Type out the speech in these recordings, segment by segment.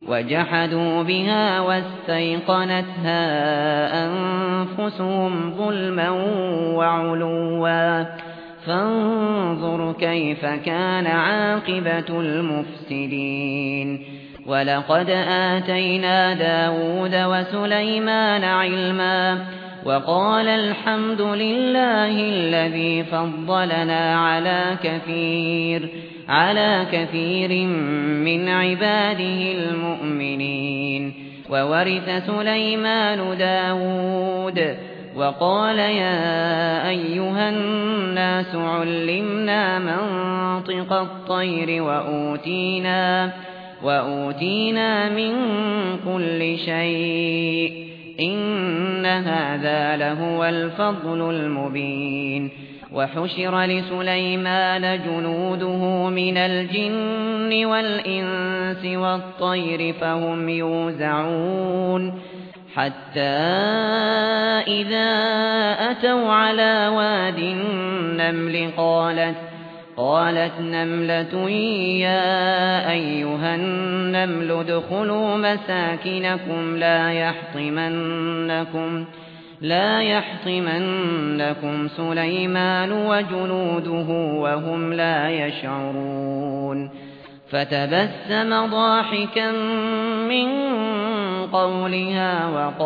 وجحدوا بها واستيقنتها أنفسهم ظلما وعلوا فانظر كيف كان عاقبة المفسدين ولقد آتينا داود وسليمان علما وقال الحمد لله الذي فضلنا على كثير من عباده المؤمنين وورث سليمان داود وقال يا أيها الناس علمنا منطق الطير وأوتينا من كل شيء إن هذا لهو الفضل المبين وحشر لسليمان جنوده من الجن والإنس والطير فهم يوزعون حتى إذا أتوا على واد النمل قالت نملة يا أيها النمل ادخلوا مساكنكم لا يحطمنكم سليمان وجنوده وهم لا يشعرون فتبسم ضاحكا من قولها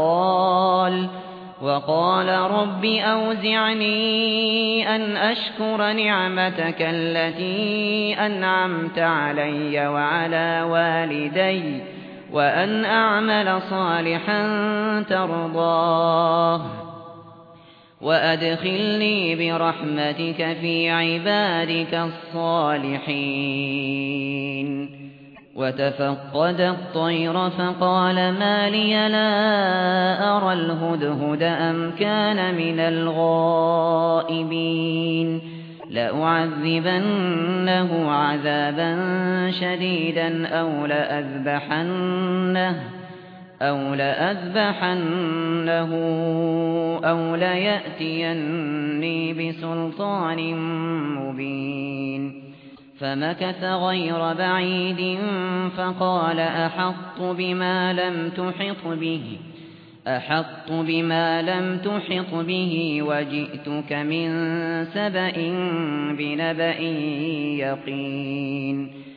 وقال رب أوزعني أن أشكر نعمتك التي أنعمت علي وعلى والدي وأن أعمل صالحا ترضاه وأدخلني برحمتك في عبادك الصالحين وتفقد الطير فقال ما لي لا أرى الهدهد أم كان من الغائبين لأعذبنه عذابا شديدا أو لأذبحنه أو ليأتيني بسلطان مبين فمكث غير بعيد فقال أحط بما لم تحط به وجئتك من سبأ بنبأ يقين